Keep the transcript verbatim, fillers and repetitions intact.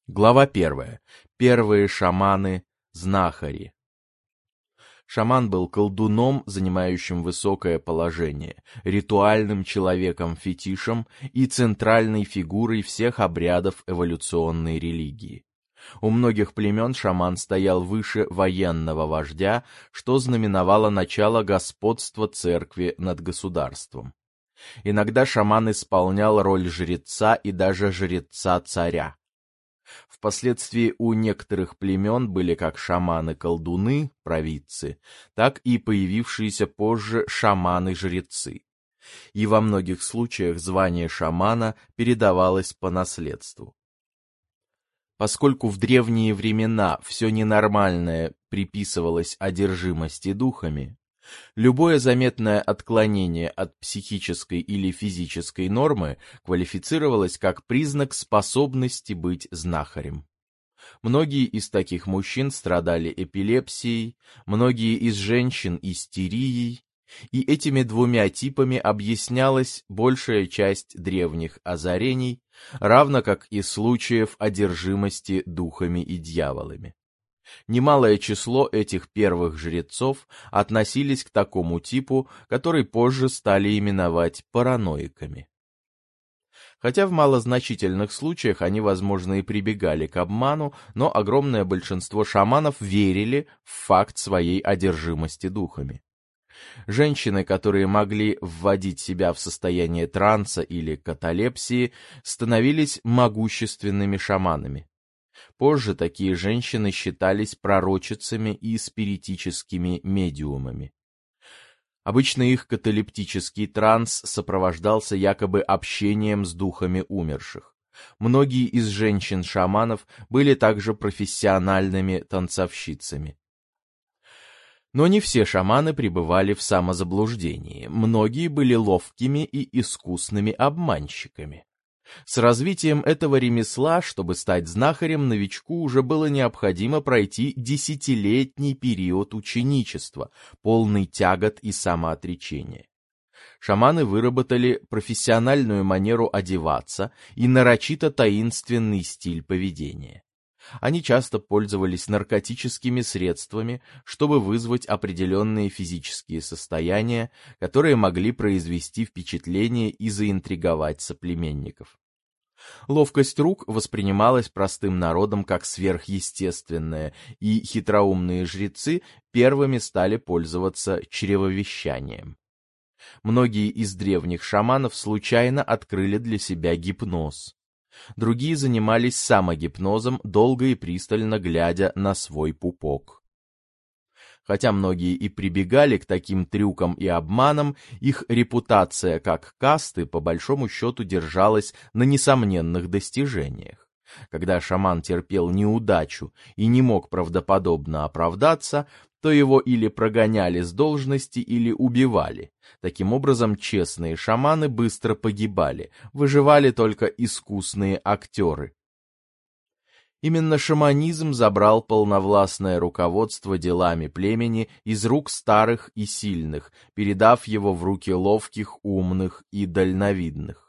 Глава первая. Первые шаманы-знахари. Шаман был колдуном, занимающим высокое положение, ритуальным человеком-фетишем и центральной фигурой всех обрядов эволюционной религии. У многих племен шаман стоял выше военного вождя, что знаменовало начало господства церкви над государством. Иногда шаман исполнял роль жреца и даже жреца-царя. Впоследствии у некоторых племен были как шаманы-колдуны, провидцы, так и появившиеся позже шаманы-жрецы. И во многих случаях звание шамана передавалось по наследству. Поскольку в древние времена все ненормальное приписывалось одержимости духами, любое заметное отклонение от психической или физической нормы квалифицировалось как признак способности быть знахарем. Многие из таких мужчин страдали эпилепсией, многие из женщин истерией, и этими двумя типами объяснялась большая часть древних озарений, равно как и случаев одержимости духами и дьяволами. Немалое число этих первых жрецов относились к такому типу, который позже стали именовать параноиками. Хотя в малозначительных случаях они, возможно, и прибегали к обману, но огромное большинство шаманов верили в факт своей одержимости духами. Женщины, которые могли вводить себя в состояние транса или каталепсии, становились могущественными шаманами. Позже такие женщины считались пророчицами и спиритическими медиумами. Обычно их каталептический транс сопровождался якобы общением с духами умерших. Многие из женщин-шаманов были также профессиональными танцовщицами. Но не все шаманы пребывали в самозаблуждении, многие были ловкими и искусными обманщиками. С развитием этого ремесла, чтобы стать знахарем, новичку уже было необходимо пройти десятилетний период ученичества, полный тягот и самоотречения. Шаманы выработали профессиональную манеру одеваться и нарочито таинственный стиль поведения. Они часто пользовались наркотическими средствами, чтобы вызвать определенные физические состояния, которые могли произвести впечатление и заинтриговать соплеменников. Ловкость рук воспринималась простым народом как сверхъестественная, и хитроумные жрецы первыми стали пользоваться чревовещанием. Многие из древних шаманов случайно открыли для себя гипноз. Другие занимались самогипнозом, долго и пристально глядя на свой пупок. Хотя многие и прибегали к таким трюкам и обманам, их репутация как касты по большому счету держалась на несомненных достижениях. Когда шаман терпел неудачу и не мог правдоподобно оправдаться, то его или прогоняли с должности, или убивали. Таким образом, честные шаманы быстро погибали, выживали только искусные актеры. Именно шаманизм забрал полновластное руководство делами племени из рук старых и сильных, передав его в руки ловких, умных и дальновидных.